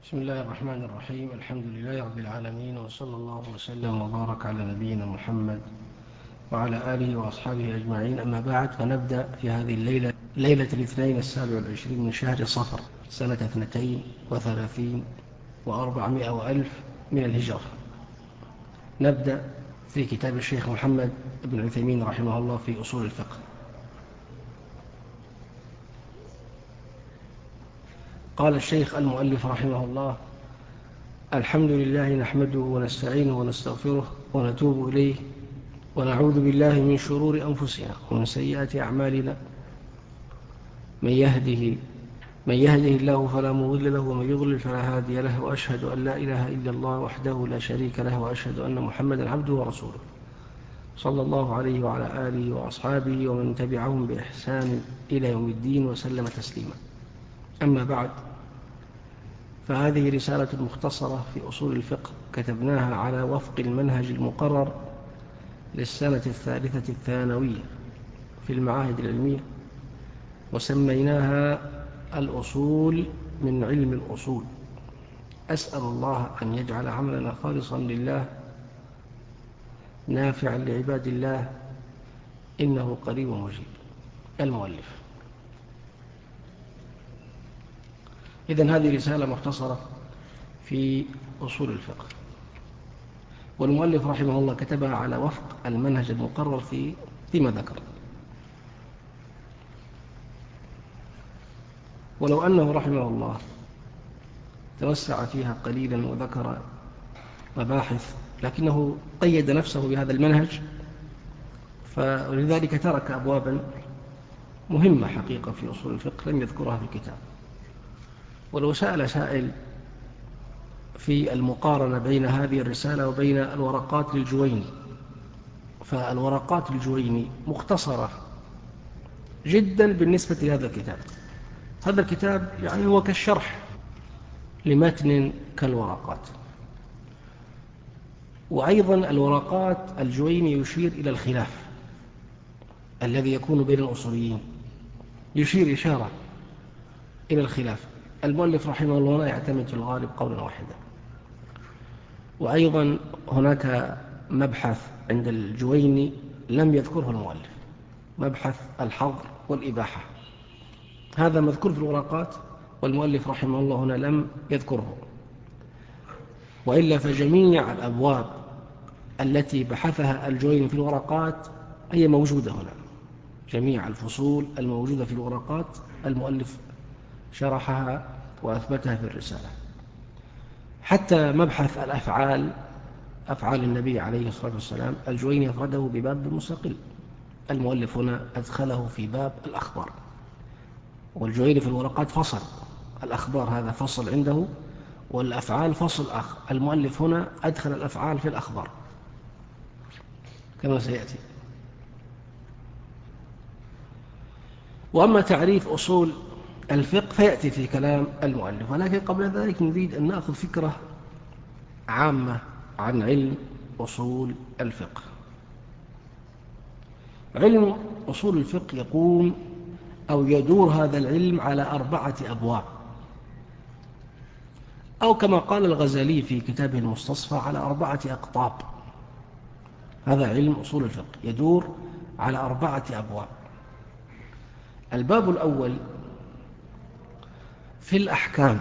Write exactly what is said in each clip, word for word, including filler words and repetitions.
بسم الله الرحمن الرحيم. الحمد لله رب العالمين، وصلى الله وسلم وبارك على نبينا محمد وعلى آله وأصحابه أجمعين. أما بعد، فنبدأ في هذه الليلة ليلة الاثنين السابع والعشرين من شهر صفر سنة اثنتين وثلاثين وأربعمائة وألف من الهجرة. نبدأ في كتاب الشيخ محمد بن عثيمين رحمه الله في أصول الفقه. قال الشيخ المؤلف رحمه الله: الحمد لله نحمده ونستعينه ونستغفره ونتوب إليه ونعوذ بالله من شرور أنفسنا ومن سيئات أعمالنا. من يهده من يهده الله فلا مضل له ومن يضلل فلا هادي له، وأشهد أن لا إله إلا الله وحده لا شريك له، وأشهد أن محمدا عبده ورسوله صلى الله عليه وعلى آله وأصحابه ومن تبعهم بإحسان إلى يوم الدين وسلم تسليما. أما بعد، فهذه رسالة مختصرة في أصول الفقه كتبناها على وفق المنهج المقرر للسنة الثالثة الثانوية في المعاهد العلمية، وسميناها الأصول من علم الأصول. أسأل الله أن يجعل عملنا خالصا لله نافعا لعباد الله، إنه قريب مجيب. المؤلف: إذن هذه رسالة مختصرة في أصول الفقه، والمؤلف رحمه الله كتبها على وفق المنهج المقرر في فيما ذكر. ولو أنه رحمه الله توسع فيها قليلا وذكر مباحث، لكنه قيد نفسه بهذا المنهج، فلذلك ترك أبوابا مهمة حقيقة في أصول الفقه لم يذكرها في الكتاب. ولو سأل سائل في المقارنة بين هذه الرسالة وبين الورقات للجويني، فالورقات للجويني مختصرة جدا بالنسبة لهذا الكتاب. هذا الكتاب يعني هو كالشرح لمتن كالورقات. وأيضا الورقات الجويني يشير إلى الخلاف الذي يكون بين الأصوليين، يشير إشارة إلى الخلاف. المؤلف رحمه الله لا يعتمد في الغالب قولا واحدا. وأيضا هناك مبحث عند الجويني لم يذكره المؤلف، مبحث الحظر والإباحة. هذا مذكور في الورقات، والمؤلف رحمه الله هنا لم يذكره. وإلا فجميع الأبواب التي بحثها الجويني في الورقات هي موجودة هنا. جميع الفصول الموجودة في الورقات المؤلف شرحها وأثبتها في الرسالة. حتى مبحث الأفعال، أفعال النبي عليه الصلاة والسلام، الجويني أفرده بباب مستقل. المؤلف هنا أدخله في باب الأخبار، والجويني في الورقات فصل الأخبار، هذا فصل عنده، والأفعال فصل آخر. المؤلف هنا أدخل الأفعال في الأخبار كما سيأتي. وأما تعريف أصول الفقه فيأتي في كلام المؤلف، ولكن قبل ذلك نريد أن نأخذ فكرة عامة عن علم أصول الفقه. علم أصول الفقه يقوم أو يدور هذا العلم على أربعة أبواب، أو كما قال الغزالي في كتابه المستصفى على أربعة أقطاب. هذا علم أصول الفقه يدور على أربعة أبواب. الباب الأول في الأحكام،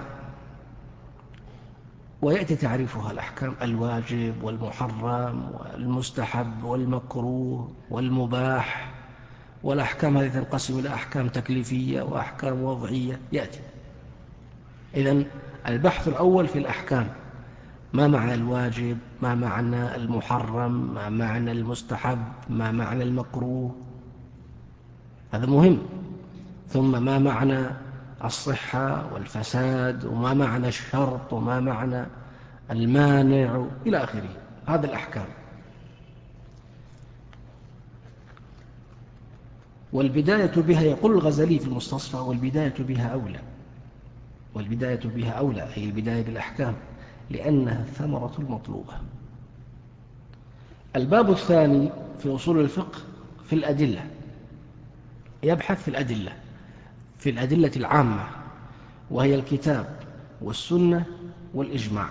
ويأتي تعريفها: الأحكام الواجب والمحرم والمستحب والمكروه والمباح. والأحكام هذه تنقسم إلى أحكام تكليفية وأحكام وضعية. يأتي إذن البحث الأول في الأحكام: ما معنى الواجب، ما معنى المحرم، ما معنى المستحب، ما معنى المكروه، هذا مهم. ثم ما معنى الصحة والفساد، وما معنى الشرط، وما معنى المانع، إلى آخره. هذا الأحكام. والبداية بها، يقول الغزالي في المستصفى: والبداية بها أولى. والبداية بها أولى أي البداية بالأحكام، لأنها الثمرة المطلوبة. الباب الثاني في أصول الفقه في الأدلة، يبحث في الأدلة، في الأدلة العامة، وهي الكتاب والسنة والإجماع،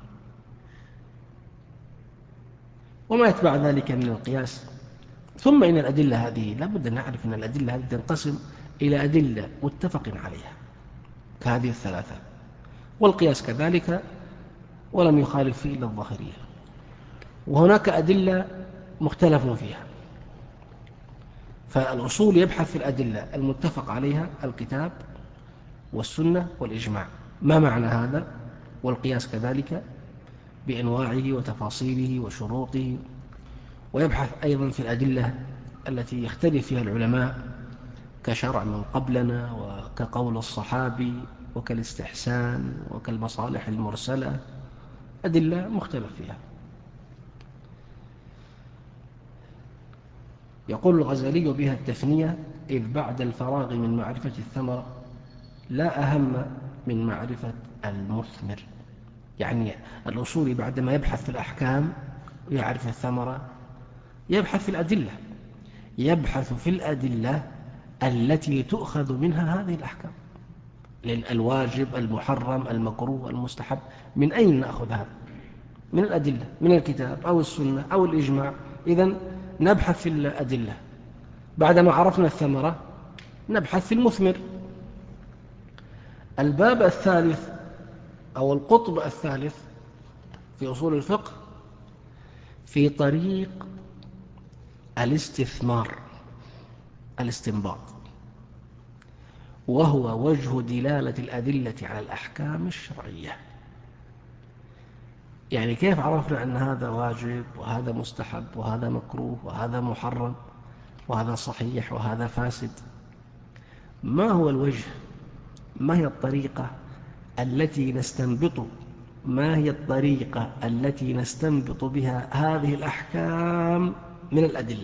وما يتبع ذلك من القياس. ثم إن الأدلة هذه لا بد أن نعرف أن الأدلة هذه تنقسم إلى أدلة متفق عليها كهذه الثلاثة، والقياس كذلك ولم يخالف فيه إلا الظاهرية، وهناك أدلة مختلف فيها. فالأصول يبحث في الأدلة المتفق عليها الكتاب والسنة والإجماع، ما معنى هذا؟ والقياس كذلك بأنواعه وتفاصيله وشروطه. ويبحث أيضا في الأدلة التي يختلف فيها العلماء كشرع من قبلنا وكقول الصحابي وكالاستحسان وكالمصالح المرسلة، أدلة مختلف فيها. يقول الغزالي بها التثنية إذ بعد الفراغ من معرفة الثمرة لا أهم من معرفة المثمر. يعني الأصول بعدما يبحث في الأحكام ويعرف الثمرة يبحث في الأدلة، يبحث في الأدلة التي تؤخذ منها هذه الأحكام، لأن الواجب المحرم المكروه المستحب من أين نأخذ هذا؟ من الأدلة، من الكتاب أو السنة أو الإجماع. إذن نبحث في الأدلة. بعدما عرفنا الثمرة نبحث في المثمر. الباب الثالث أو القطب الثالث في أصول الفقه في طريق الاستثمار، الاستنباط، وهو وجه دلالة الأدلة على الأحكام الشرعية. يعني كيف عرفنا أن هذا واجب وهذا مستحب وهذا مكروه وهذا محرم وهذا صحيح وهذا فاسد؟ ما هو الوجه؟ ما هي الطريقة التي نستنبط ما هي الطريقة التي نستنبط بها هذه الأحكام من الأدلة؟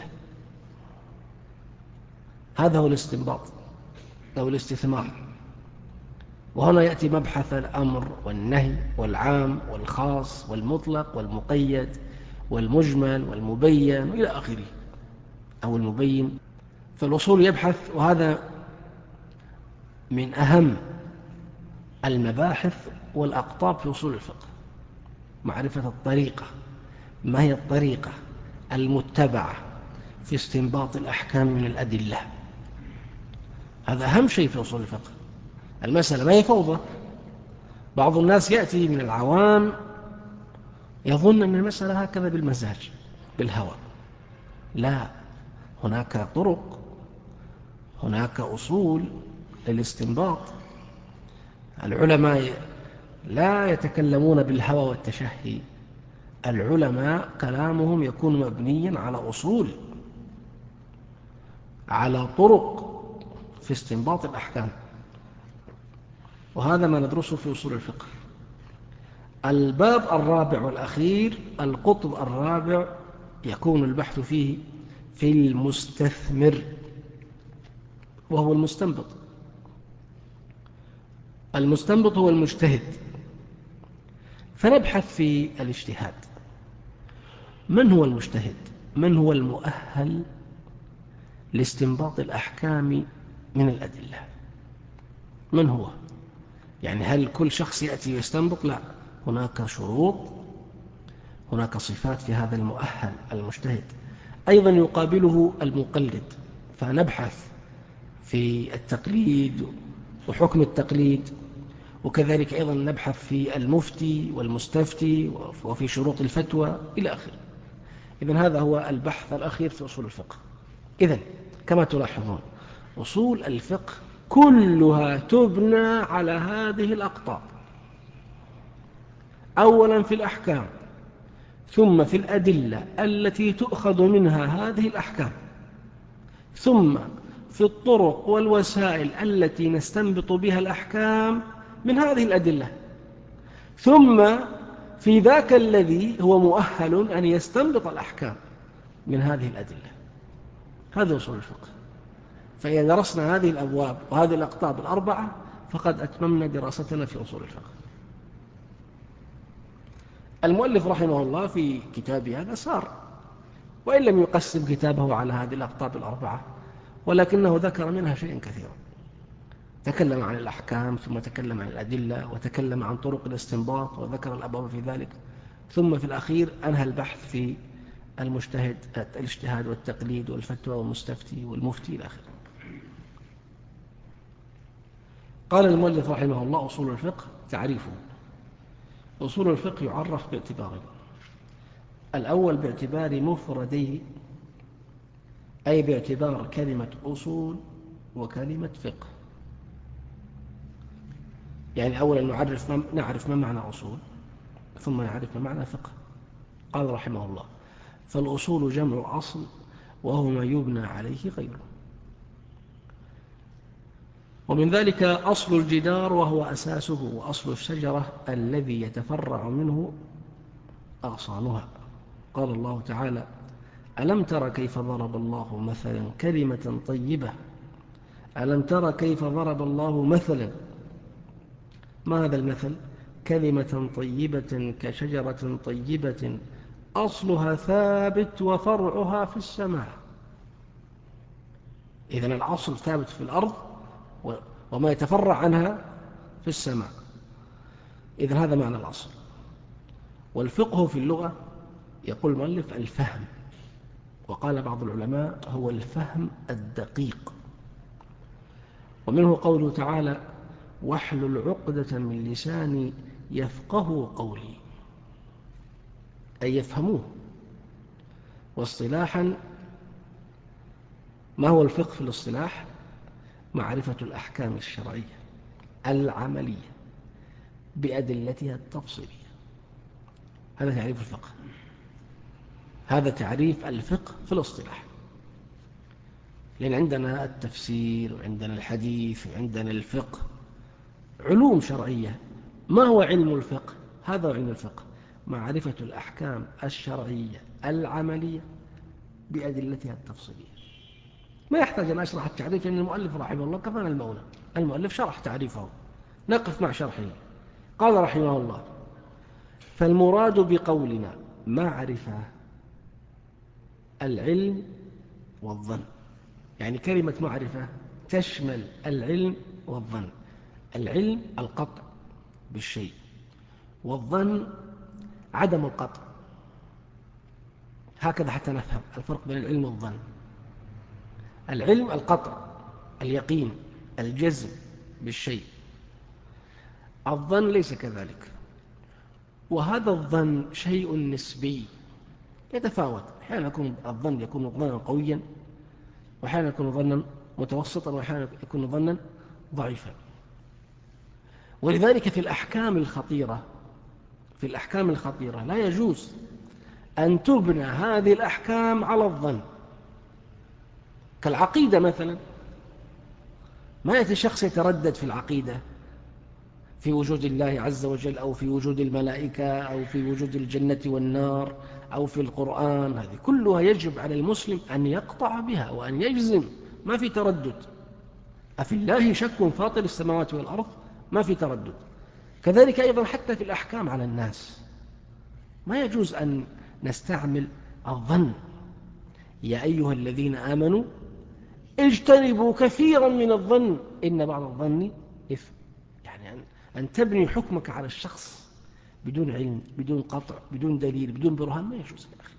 هذا هو الاستنباط أو الاستثمار. وهنا يأتي مبحث الأمر والنهي والعام والخاص والمطلق والمقيد والمجمل والمبين إلى آخره، أو المبين. فالأصول يبحث، وهذا من أهم المباحث والأقطاب في أصول الفقه، معرفة الطريقة. ما هي الطريقة المتبعة في استنباط الأحكام من الأدلة؟ هذا أهم شيء في أصول الفقه. المسألة ما هي فوضى. بعض الناس يأتي من العوام يظن أن المسألة هكذا بالمزاج بالهوى. لا، هناك طرق، هناك أصول للاستنباط. العلماء لا يتكلمون بالهوى والتشهي، العلماء كلامهم يكون مبنيا على أصول، على طرق في استنباط الأحكام. وهذا ما ندرسه في أصول الفقه. الباب الرابع والأخير، القطب الرابع، يكون البحث فيه في المستثمر، وهو المستنبط. المستنبط هو المجتهد. فنبحث في الاجتهاد. من هو المجتهد؟ من هو المؤهل لاستنباط الأحكام من الأدلة؟ من هو؟ يعني هل كل شخص يأتي ويستنبط؟ لا، هناك شروط، هناك صفات في هذا المؤهل المجتهد. أيضا يقابله المقلد، فنبحث في التقليد وحكم التقليد، وكذلك أيضا نبحث في المفتي والمستفتي وفي شروط الفتوى إلى آخره. إذن هذا هو البحث الأخير في أصول الفقه. إذن كما تلاحظون أصول الفقه كلها تبنى على هذه الأقطاب: أولا في الأحكام، ثم في الأدلة التي تؤخذ منها هذه الأحكام، ثم في الطرق والوسائل التي نستنبط بها الأحكام من هذه الأدلة، ثم في ذاك الذي هو مؤهل أن يستنبط الأحكام من هذه الأدلة. هذا أصول الفقه. فإذا درسنا هذه الأبواب وهذه الأقطاب الأربعة فقد أتممنا دراستنا في أصول الفقه. المؤلف رحمه الله في كتابه هذا سار، وإن لم يقسم كتابه على هذه الأقطاب الأربعة، ولكنه ذكر منها شيئا كثيرا. تكلم عن الأحكام، ثم تكلم عن الأدلة، وتكلم عن طرق الاستنباط وذكر الأبواب في ذلك، ثم في الأخير أنهى البحث في المجتهد الاجتهاد والتقليد والفتوى والمستفتي والمفتي إلى آخره. قال المؤلف رحمه الله: أصول الفقه تعريفه. أصول الفقه يعرف باعتبارين: الأول باعتبار مفرديه، أي باعتبار كلمة أصول وكلمة فقه. يعني أولا نعرف ما نعرف ما معنى أصول، ثم نعرف ما معنى فقه. قال رحمه الله: فالأصول جمع أصل، وهو ما يبنى عليه غيره. ومن ذلك أصل الجدار وهو أساسه، وأصل الشجرة الذي يتفرع منه أغصانها. قال الله تعالى: ألم تر كيف ضرب الله مثلا كلمة طيبة ألم تر كيف ضرب الله مثلا. ما هذا المثل؟ كلمة طيبة كشجرة طيبة أصلها ثابت وفرعها في السماء. إذن الأصل ثابت في الأرض، وما يتفرع عنها في السماء. إذن هذا معنى الأصل. والفقه في اللغة يقول المؤلف الفهم، وقال بعض العلماء هو الفهم الدقيق. ومنه قوله تعالى: واحلل عقدة من لساني يفقه قولي، أي يفهموه. واصطلاحا، ما هو الفقه في الاصطلاح؟ معرفة الأحكام الشرعية العملية بأدلتها التفصيلية. هذا تعريف الفقه، هذا تعريف الفقه في الاصطلاح. لأن عندنا التفسير، وعندنا الحديث، وعندنا الفقه، علوم شرعية. ما هو علم الفقه؟ هذا علم الفقه: معرفة الأحكام الشرعية العملية بأدلتها التفصيلية. ما يحتاج أن أشرح التعريف، لأن المؤلف رحمه الله كفانا المولى، المؤلف شرح تعريفه، نقف مع شرحه. قال رحمه الله: فالمراد بقولنا معرفة العلم والظن. يعني كلمة معرفة تشمل العلم والظن. العلم القطع بالشيء، والظن عدم القطع. هكذا حتى نفهم الفرق بين العلم والظن. العلم القطع، اليقين، الجزم بالشيء. الظن ليس كذلك، وهذا الظن شيء نسبي يتفاوت. أحيانا يكون الظن يكون ظنا قويا، وأحيانا يكون ظنا متوسطا، وأحيانا يكون ظنا ضعيفا. ولذلك في الأحكام الخطيرة في الأحكام الخطيرة لا يجوز أن تبنى هذه الأحكام على الظن. كالعقيدة مثلا، ما يأتي شخص يتردد في العقيدة في وجود الله عز وجل، أو في وجود الملائكة، أو في وجود الجنة والنار، أو في القرآن. هذه كلها يجب على المسلم أن يقطع بها وأن يجزم، ما في تردد. أفي الله شك فاطر السماوات والأرض، ما في تردد. كذلك أيضا حتى في الأحكام على الناس ما يجوز أن نستعمل الظن. يا أيها الذين آمنوا اجتنبوا كثيرا من الظن إن بعض الظن إثم. يعني أن, أن تبني حكمك على الشخص بدون علم، بدون قطع، بدون دليل، بدون برهان، ما يجوز يا أخي.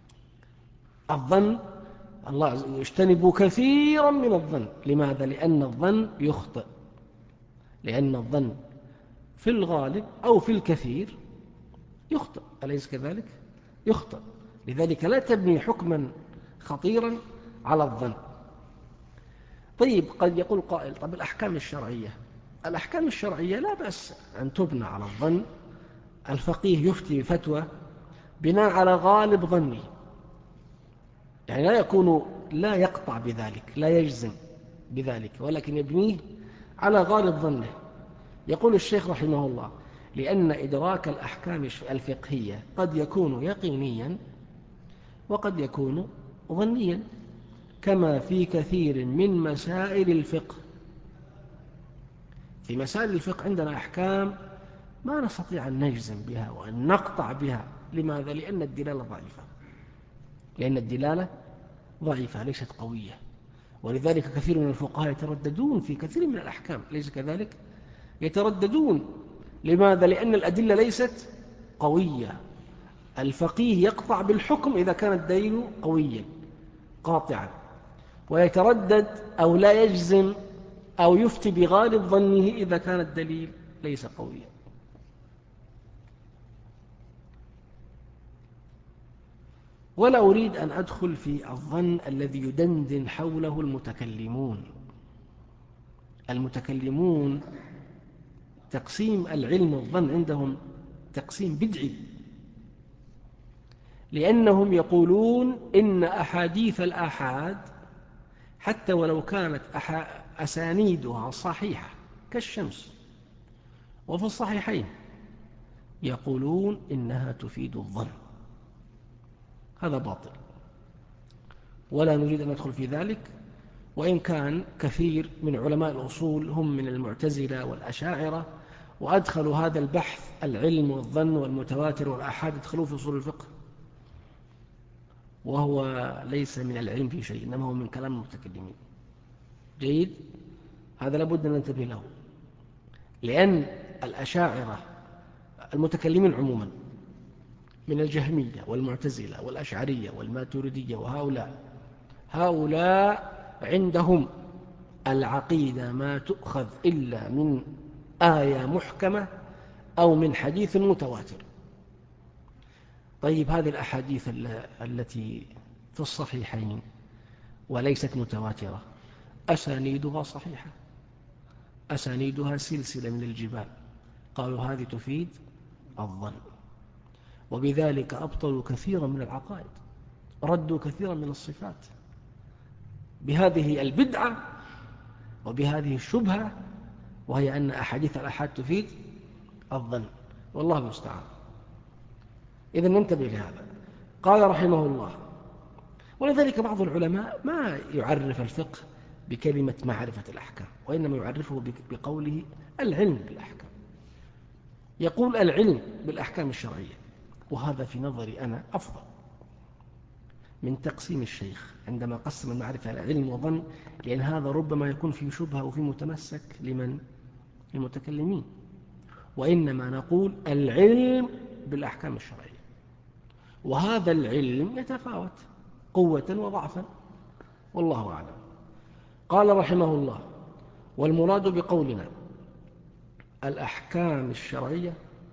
الظن، الله يجتنبوا كثيرا من الظن. لماذا؟ لأن الظن يخطئ، لأن الظن في الغالب أو في الكثير يخطئ، أليس كذلك؟ يخطئ. لذلك لا تبني حكما خطيرا على الظن. طيب، قد يقول قائل: طب الأحكام الشرعية الأحكام الشرعية لا بأس أن تبنى على الظن. الفقيه يفتي بفتوى بناء على غالب ظنه، يعني لا يكون لا يقطع بذلك، لا يجزم بذلك، ولكن يبنيه على غالب ظنه. يقول الشيخ رحمه الله: لأن إدراك الأحكام الفقهية قد يكون يقينيا وقد يكون ظنيا، كما في كثير من مسائل الفقه. في مسائل الفقه عندنا أحكام ما نستطيع أن نجزم بها وأن نقطع بها. لماذا؟ لأن الدلالة ضعيفة، لأن الدلالة ضعيفة ليست قوية. ولذلك كثير من الفقهاء يترددون في كثير من الأحكام، ليس كذلك؟ يترددون. لماذا؟ لأن الأدلة ليست قوية. الفقيه يقطع بالحكم إذا كان الدليل قويا قاطعا، ويتردد أو لا يجزم أو يفتي بغالب ظنه إذا كان الدليل ليس قويا. ولا أريد أن أدخل في الظن الذي يدندن حوله المتكلمون. المتكلمون تقسيم العلم والظن عندهم تقسيم بدعي، لأنهم يقولون إن أحاديث الآحاد حتى ولو كانت أسانيدها صحيحة كالشمس وفي الصحيحين، يقولون إنها تفيد الظن. هذا باطل، ولا نريد أن ندخل في ذلك. وإن كان كثير من علماء الأصول هم من المعتزلة والأشاعرة، وأدخلوا هذا البحث العلم والظن والمتواتر والآحاد ادخلوه في أصول الفقه، وهو ليس من العلم في شيء، إنما هو من كلام المتكلمين. جيد، هذا لابد أن ننتبه له، لأن الأشاعرة المتكلمين عموما من الجهمية والمعتزلة والأشعرية والماتريدية وهؤلاء هؤلاء عندهم العقيدة ما تؤخذ إلا من آية محكمة أو من حديث متواتر. طيب هذه الأحاديث التي في الصحيحين وليست متواترة أسانيدها صحيحة، أسانيدها سلسلة من الجبال، قالوا هذه تفيد الظن، وبذلك أبطلوا كثيرا من العقائد، ردوا كثيرا من الصفات بهذه البدعة وبهذه الشبهة، وهي أن أحاديث الآحاد تفيد الظن، والله المستعان. إذن ننتبه لهذا. قال رحمه الله: ولذلك بعض العلماء ما يعرف الفقه بكلمة معرفة الأحكام، وإنما يعرفه بقوله العلم بالأحكام. يقول العلم بالأحكام الشرعية، وهذا في نظري أنا أفضل من تقسيم الشيخ عندما قسم المعرفة إلى علم وظن، لأن هذا ربما يكون فيه شبهة وفيه متمسك لمن المتكلمين. وإنما نقول العلم بالأحكام الشرعية، وهذا العلم يتفاوت قوة وضعفا، والله أعلم. قال رحمه الله: والمراد بقولنا الأحكام الشرعية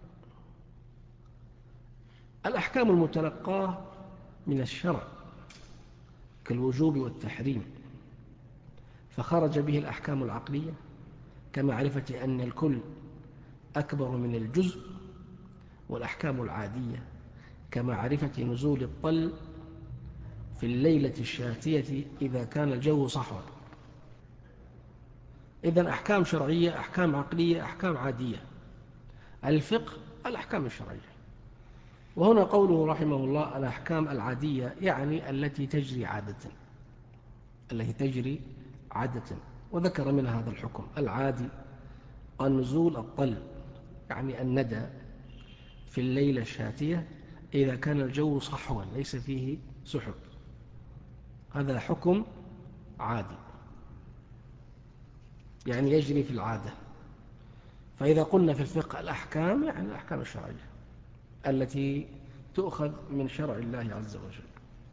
الأحكام المتلقاة من الشرع كالوجوب والتحريم، فخرج به الأحكام العقلية كمعرفة أن الكل أكبر من الجزء، والأحكام العادية كمعرفة نزول الطل في الليلة الشاتية إذا كان الجو صحوا. إذن أحكام شرعية، أحكام عقلية، أحكام عادية. الفقه الأحكام الشرعية. وهنا قوله رحمه الله الأحكام العادية يعني التي تجري عادة، التي تجري عادة، وذكر منها هذا الحكم العادي: النزول الطل يعني الندى في الليلة الشاتية إذا كان الجو صحوا ليس فيه سحب، هذا حكم عادي يعني يجري في العادة. فإذا قلنا في الفقه الأحكام يعني الأحكام الشرعية التي تؤخذ من شرع الله عز وجل.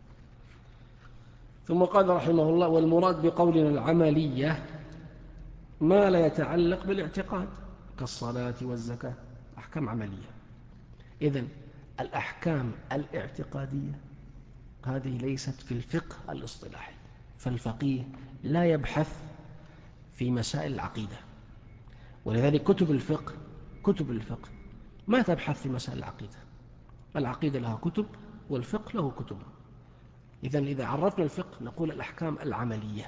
ثم قال رحمه الله: والمراد بقولنا العملية ما لا يتعلق بالاعتقاد كالصلاة والزكاة، أحكام عملية. إذن الأحكام الاعتقادية هذه ليست في الفقه الاصطلاحي، فالفقيه لا يبحث في مسائل العقيدة، ولذلك كتب الفقه كتب الفقه ما تبحث في مسائل العقيدة. العقيدة لها كتب والفقه له كتب. إذن إذا عرفنا الفقه نقول الأحكام العملية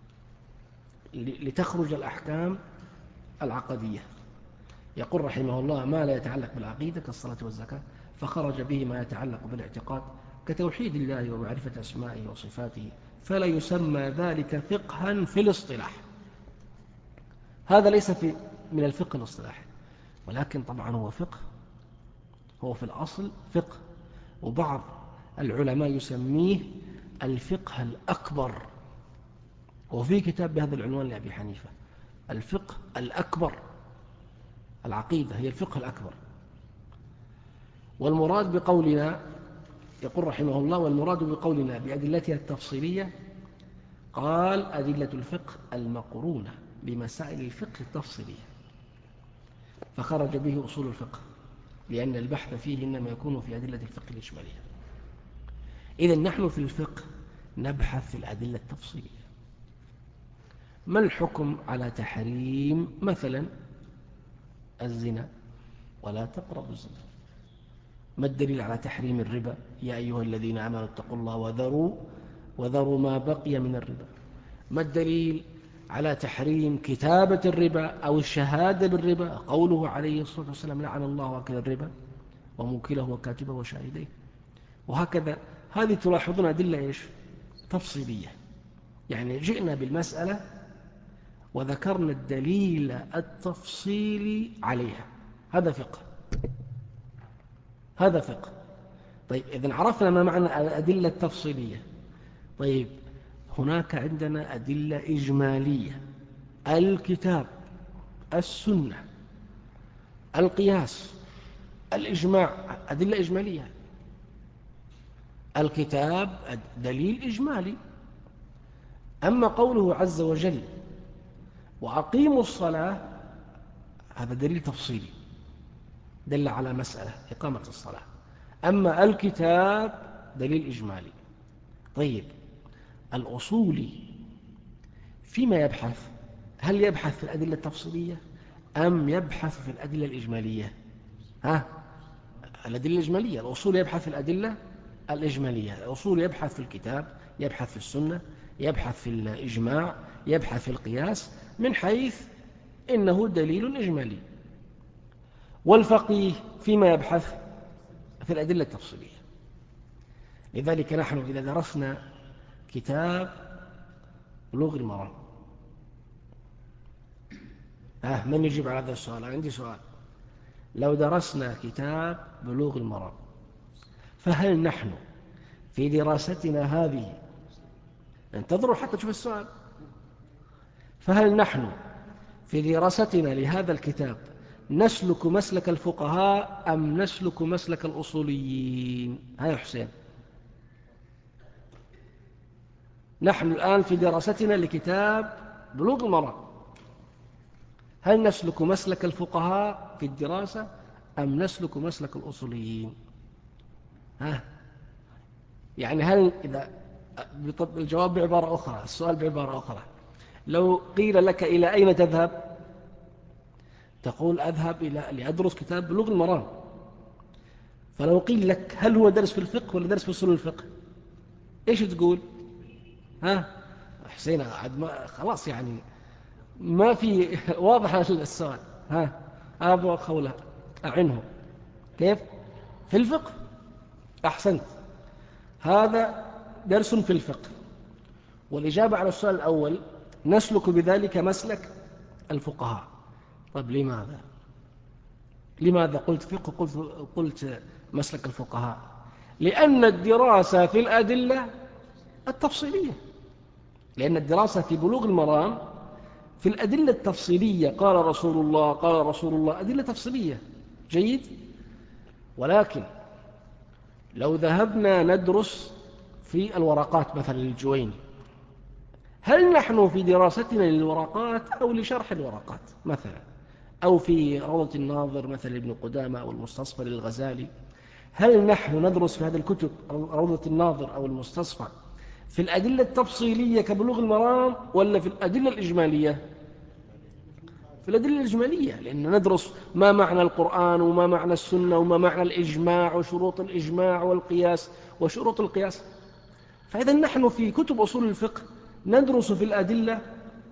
لتخرج الأحكام العقدية. يقول رحمه الله: ما لا يتعلق بالعقيدة كالصلاة والزكاة، فخرج به ما يتعلق بالاعتقاد كتوحيد الله ومعرفة أسمائه وصفاته، فلا يسمى ذلك فقها في الاصطلاح. هذا ليس في من الفقه الاصطلاحي، ولكن طبعا هو فقه، هو في الأصل فقه، وبعض العلماء يسميه الفقه الأكبر، وفي كتاب بهذا العنوان لأبي حنيفة، الفقه الأكبر. العقيدة هي الفقه الأكبر. والمراد بقولنا، يقول رحمه الله: والمراد بقولنا بأدلتها التفصيلية، قال: أدلة الفقه المقرونة بمسائل الفقه التفصيلية، فخرج به أصول الفقه، لأن البحث فيه إنما يكون في أدلة الفقه الإجمالية. إذن نحن في الفقه نبحث في الأدلة التفصيلية. ما الحكم على تحريم مثلا الزنا؟ ولا تقربوا الزنا. ما الدليل على تحريم الربا؟ يا أيها الذين آمنوا اتقوا الله وذروا وذروا ما بقي من الربا. ما الدليل على تحريم كتابة الربا أو الشهادة بالربا؟ قوله عليه الصلاة والسلام: لعن الله واكل الربا وموكله وكاتبه وشاهديه. وهكذا. هذه تلاحظون أدلة إيش؟ تفصيلية. يعني جئنا بالمسألة وذكرنا الدليل التفصيلي عليها. هذا فقه، هذا فقه. طيب، إذن عرفنا ما معنى الأدلة التفصيلية. طيب، هناك عندنا أدلة إجمالية: الكتاب، السنة، القياس، الإجماع. أدلة إجمالية. الكتاب دليل إجمالي. أما قوله عز وجل: وأقيموا الصلاة، هذا دليل تفصيلي، دل على مسألة إقامة الصلاة. أما الكتاب دليل إجمالي. طيب، الأصولي فيما يبحث؟ هل يبحث في الأدلة التفصيلية أم يبحث في الأدلة الإجمالية؟ ها؟ الأدلة الإجمالية. الأصول يبحث في الأدلة الإجمالية. الأصول يبحث في الكتاب، يبحث في السنة، يبحث في الإجماع، يبحث في القياس، من حيث إنه دليل إجمالي. والفقيه فيما يبحث؟ في الأدلة التفصيلية. لذلك نحن إذا درسنا كتاب بلوغ المرام، ها، من يجيب على هذا السؤال؟ عندي سؤال. لو درسنا كتاب بلوغ المرام، فهل نحن في دراستنا هذه، انتظروا حتى تشوف السؤال، فهل نحن في دراستنا لهذا الكتاب نسلك مسلك الفقهاء أم نسلك مسلك الأصوليين؟ ها يا حسين، نحن الآن في دراستنا لكتاب بلوغ المرام، هل نسلك مسلك الفقهاء في الدراسة أم نسلك مسلك الأصوليين؟ ها؟ يعني هل إذا الجواب بعبارة أخرى، السؤال بعبارة أخرى: لو قيل لك إلى أين تذهب؟ تقول: أذهب إلى لأدرس كتاب بلوغ المرام. فلو قيل لك: هل هو درس في الفقه ولا درس في أصول الفقه؟ إيش تقول؟ ها حسين، خلاص يعني ما في واضح السؤال. ها أبو خولة أعنه كيف؟ في الفقه. أحسنت، هذا درس في الفقه. والإجابة على السؤال الأول: نسلك بذلك مسلك الفقهاء. طيب، لماذا؟ لماذا قلت فقه قلت, قلت مسلك الفقهاء؟ لأن الدراسة في الأدلة التفصيلية، لأن الدراسة في بلوغ المرام في الأدلة التفصيلية. قال رسول الله، قال رسول الله، أدلة تفصيلية. جيد. ولكن لو ذهبنا ندرس في الورقات مثلا للجويني، هل نحن في دراستنا للورقات أو لشرح الورقات مثلا، أو في روضة الناظر مثلا ابن قدامة أو المستصفى للغزالي، هل نحن ندرس في هذه الكتب روضة الناظر أو المستصفى في الأدلة التفصيلية كبلوغ المرام ولا في الأدلة الإجمالية؟ في الأدلة الإجمالية، لأن ندرس ما معنى القرآن وما معنى السنة وما معنى الإجماع وشروط الإجماع والقياس وشروط القياس. فإذا نحن في كتب أصول الفقه ندرس في الأدلة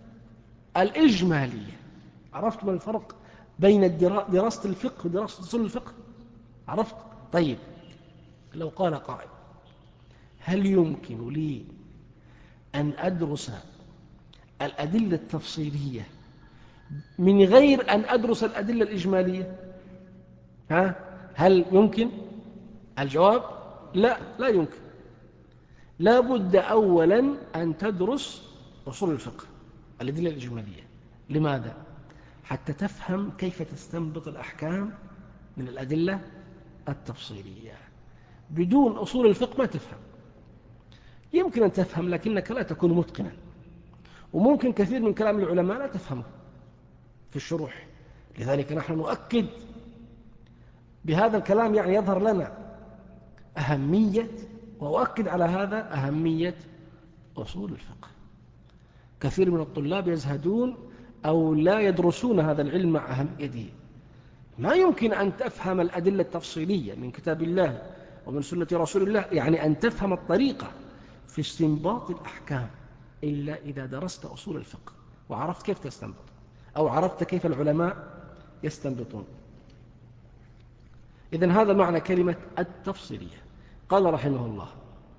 الإجمالية. عرفت ما الفرق بين دراسة الفقه ودراسة أصول الفقه؟ عرفت؟ طيب، لو قال قائل: هل يمكن لي أن أدرس الأدلة التفصيلية من غير أن أدرس الأدلة الإجمالية؟ ها؟ هل يمكن؟ الجواب: لا، لا يمكن. لا بد أولا أن تدرس أصول الفقه الأدلة الإجمالية. لماذا؟ حتى تفهم كيف تستنبط الأحكام من الأدلة التفصيلية. بدون أصول الفقه ما تفهم. يمكن أن تفهم لكنك لا تكون متقنا، وممكن كثير من كلام العلماء لا تفهمه في الشروح. لذلك نحن نؤكد بهذا الكلام، يعني يظهر لنا أهمية، وأؤكد على هذا أهمية أصول الفقه. كثير من الطلاب يزهدون أو لا يدرسون هذا العلم مع أهميته. ما يمكن أن تفهم الأدلة التفصيلية من كتاب الله ومن سنة رسول الله، يعني أن تفهم الطريقة في استنباط الأحكام، إلا إذا درست أصول الفقه وعرفت كيف تستنبط، أو عرفت كيف العلماء يستنبطون. إذن هذا معنى كلمة التفصيلية. قال رحمه الله: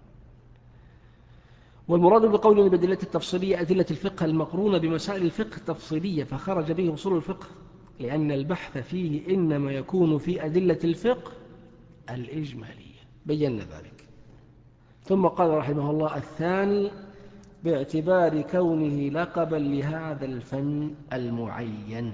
والمراد بقوله بأدلة التفصيلية أدلة الفقه المقرونة بمسائل الفقه التفصيلية، فخرج به أصول الفقه، لأن البحث فيه إنما يكون في أدلة الفقه الإجمالية. بينا ذلك. ثم قال رحمه الله: الثاني باعتبار كونه لقبا لهذا الفن المعين.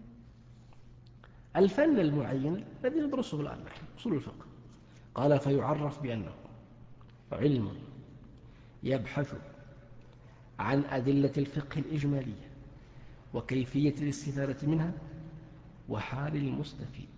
الفن المعين الذي ندرسه الآن نحن أصول الفقه. قال: فيعرف بأنه علم يبحث عن أدلة الفقه الإجمالية وكيفية الاستفادة منها وحال المستفيد.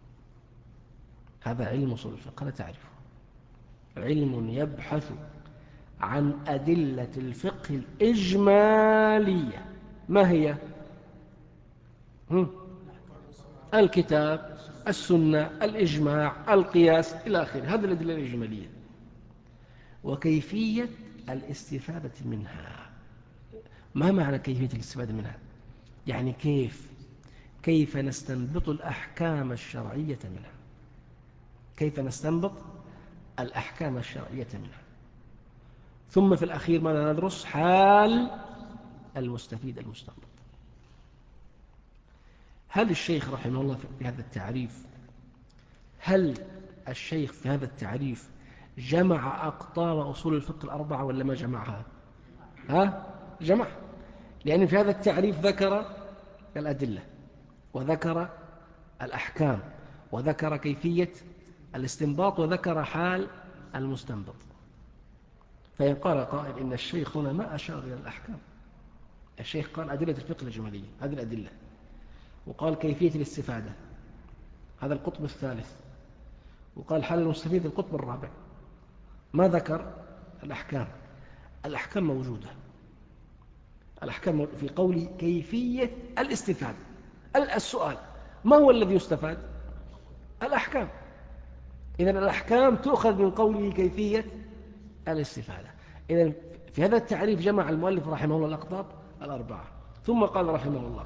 هذا علم أصول الفقه، لا تعرفه. علم يبحث عن أدلة الفقه الإجمالية. ما هي؟ هم؟ الكتاب، السنة، الإجماع، القياس، إلى آخره. هذه الأدلة الإجمالية. وكيفية الاستفادة منها. ما معنى كيفية الاستفادة منها؟ يعني كيف كيف نستنبط الأحكام الشرعية منها. كيف نستنبط الأحكام الشرعية منها. ثم في الأخير ماذا ندرس؟ حال المستفيد المستنبط. هل الشيخ رحمه الله في هذا التعريف هل الشيخ في هذا التعريف جمع أقطار أصول الفقه الأربعة ولا ما جمعها؟ ها؟ جمع. لأن في هذا التعريف ذكر الأدلة، وذكر الأحكام، وذكر كيفية الاستنباط، وذكر حال المستنبط. فإن قال قائل إن الشيخ هنا ما أشار إلى الأحكام. الشيخ قال أدلة الفقه الإجمالية، هذه الأدلة، وقال كيفية الاستفادة، هذا القطب الثالث، وقال حال المستفيد القطب الرابع. ما ذكر الأحكام. الأحكام موجودة. الأحكام في قول كيفية الاستفادة. السؤال: ما هو الذي يستفاد؟ الأحكام. إذن الأحكام تؤخذ من قوله كيفية الاستفادة. إذن في هذا التعريف جمع المؤلف رحمه الله الأقطاب الأربعة. ثم قال رحمه الله: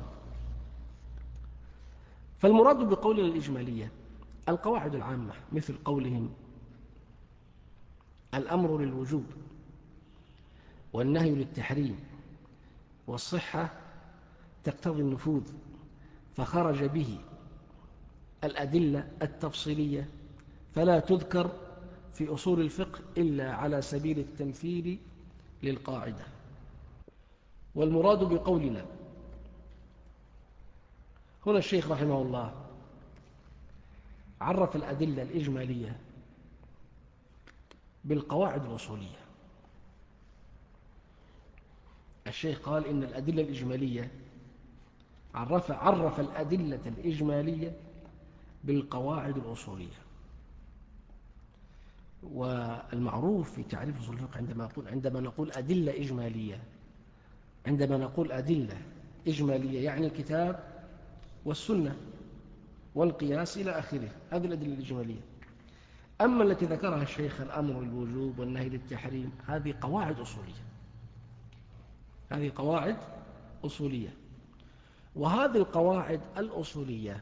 فالمراد بقول الإجمالية القواعد العامة، مثل قولهم الأمر للوجوب والنهي للتحريم والصحة تقتضي النفوذ، فخرج به الأدلة التفصيلية، فلا تذكر في أصول الفقه إلا على سبيل التمثيل للقاعدة. والمراد بقولنا هنا، الشيخ رحمه الله عرف الأدلة الإجمالية بالقواعد الأصولية. الشيخ قال إن الأدلة الإجمالية عرف, عرف الأدلة الإجمالية بالقواعد الأصولية. والمعروف في تعريف أصول الفقه عندما نقول عندما نقول أدلة إجمالية عندما نقول أدلة إجمالية يعني الكتاب والسنة والقياس إلى آخره. هذه الأدلة الإجمالية. أما التي ذكرها الشيخ الأمر للوجوب والنهي للتحريم، هذه قواعد أصولية. هذه قواعد أصولية. وهذه القواعد الأصولية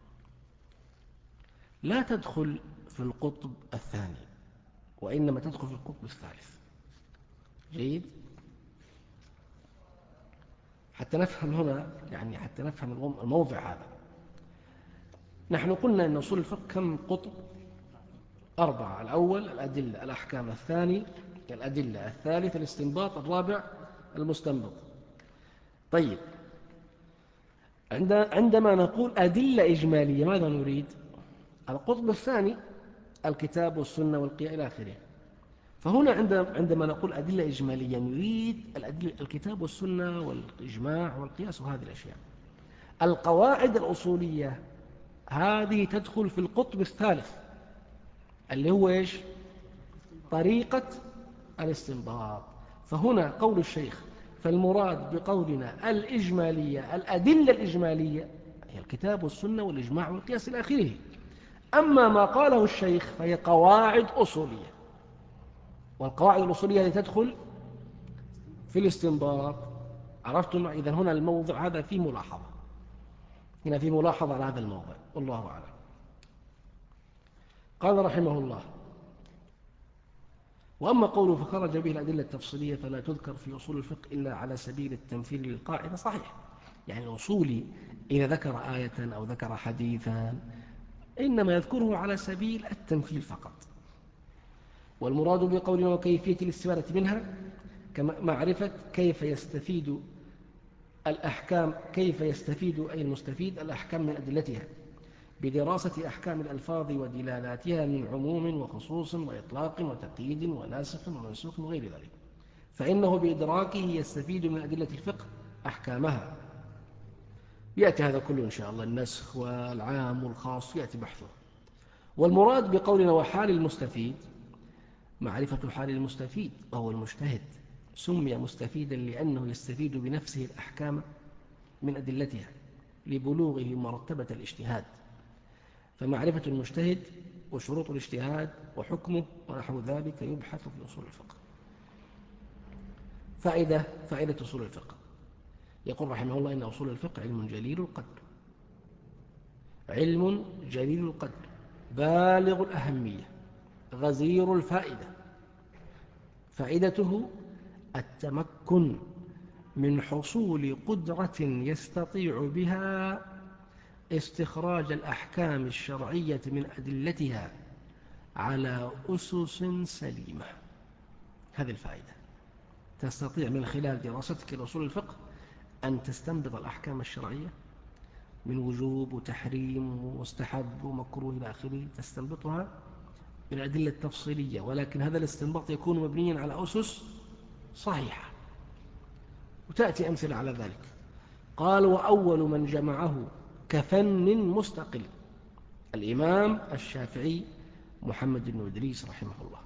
لا تدخل في القطب الثاني، وإنما تدخل في القطب الثالث. جيد؟ حتى نفهم هنا، يعني حتى نفهم الموضع هذا. نحن قلنا أن أصول الفقه كم قطب؟ أربعة. الأول الأدلة الأحكام، الثاني الأدلة، الثالث الاستنباط، الرابع المستنبط. طيب، عندما نقول أدلة إجمالية ماذا نريد؟ القطب الثاني الكتاب والسنة والقياس إلى آخره. فهنا عندما نقول أدلة إجمالية نريد الأدلة الكتاب والسنة والإجماع والقياس وهذه الأشياء. القواعد الأصولية هذه تدخل في القطب الثالث اللي هو إيش؟ طريقة الاستنباط. فهنا قول الشيخ فالمراد بقولنا الإجمالية الأدلة الإجمالية هي الكتاب والسنة والإجماع والقياس إلى آخره. أما ما قاله الشيخ فهي قواعد أصولية، والقواعد الأصولية التي تدخل في الاستنباط. عرفتم؟ إذن هنا الموضع هذا في ملاحظة، هنا في ملاحظة على هذا الموضع، والله أعلم. قال رحمه الله: وأما قوله فخرج به الأدلة التفصيلية فلا تذكر في أصول الفقه إلا على سبيل التمثيل للقاعدة. صحيح، يعني الأصولي إذا ذكر آية أو ذكر حديثا إنما يذكره على سبيل التمثيل فقط. والمراد بقولنا وكيفية الاستفادة منها كمعرفة كيف يستفيد الأحكام، كيف يستفيد أي المستفيد الأحكام من أدلتها بدراسة أحكام الألفاظ ودلالاتها من عموم وخصوص وإطلاق وتقييد وناسخ ومنسوخ وغير ذلك، فإنه بإدراكه يستفيد من أدلة الفقه أحكامها. يأتي هذا كله إن شاء الله، النسخ والعام والخاص يأتي بحثه. والمراد بقولنا وحال المستفيد معرفة حال المستفيد وهو المجتهد، سمي مستفيدا لأنه يستفيد بنفسه الأحكام من أدلتها لبلوغه مرتبة الاجتهاد. فمعرفة المجتهد وشروط الاجتهاد وحكمه ونحو ذلك يبحث في أصول الفقه. فائدة فائدة أصول الفقه. يقول رحمه الله إن أصول الفقه علم جليل القدر، علم جليل القدر بالغ الأهمية غزير الفائدة. فائدته التمكن من حصول قدرة يستطيع بها استخراج الأحكام الشرعية من أدلتها على أسس سليمة. هذه الفائدة، تستطيع من خلال دراستك لأصول الفقه أن تستنبط الأحكام الشرعية من وجوب وتحريم ومستحب ومكروه إلى آخره، تستنبطها من الأدلة التفصيلية، ولكن هذا الاستنباط يكون مبنيا على أسس صحيحة، وتأتي أمثلة على ذلك. قال وأول من جمعه كفن مستقل الإمام الشافعي محمد بن إدريس رحمه الله،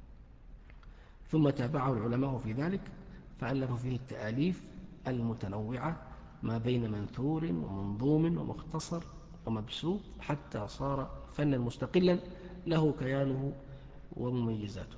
ثم تابعه العلماء في ذلك فألفوا فيه التآليف المتنوعة ما بين منثور ومنظوم ومختصر ومبسوط حتى صار فنا مستقلا له كيانه ومميزاته.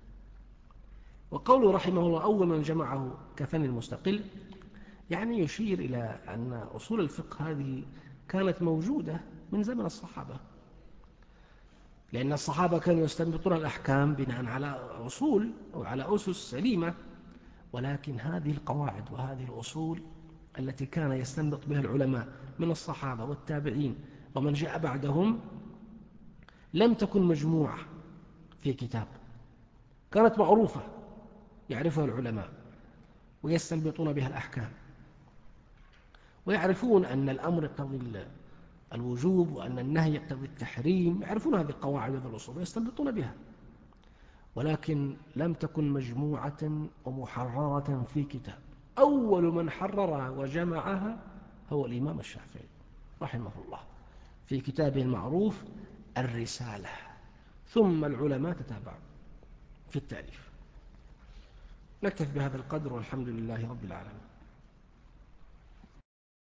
وقوله رحمه الله أول من جمعه كفن المستقل يعني يشير إلى أن أصول الفقه هذه كانت موجودة من زمن الصحابة، لأن الصحابة كانوا يستنبطون الأحكام بناء على أصول أو على أسس سليمة، ولكن هذه القواعد وهذه الأصول التي كان يستنبط بها العلماء من الصحابة والتابعين ومن جاء بعدهم لم تكن مجموعة في كتاب، كانت معروفة يعرفها العلماء ويستنبطون بها الأحكام، ويعرفون أن الأمر يقتضي الوجوب وأن النهي يقتضي التحريم، يعرفون هذه القواعد وهذه الأصول ويستنبطون بها، ولكن لم تكن مجموعة ومحررة في كتاب. أول من حررها وجمعها هو الإمام الشافعي رحمه الله في كتابه المعروف الرسالة، ثم العلماء تتابعوا في التأليف. نكتفي بهذا القدر والحمد لله رب العالمين.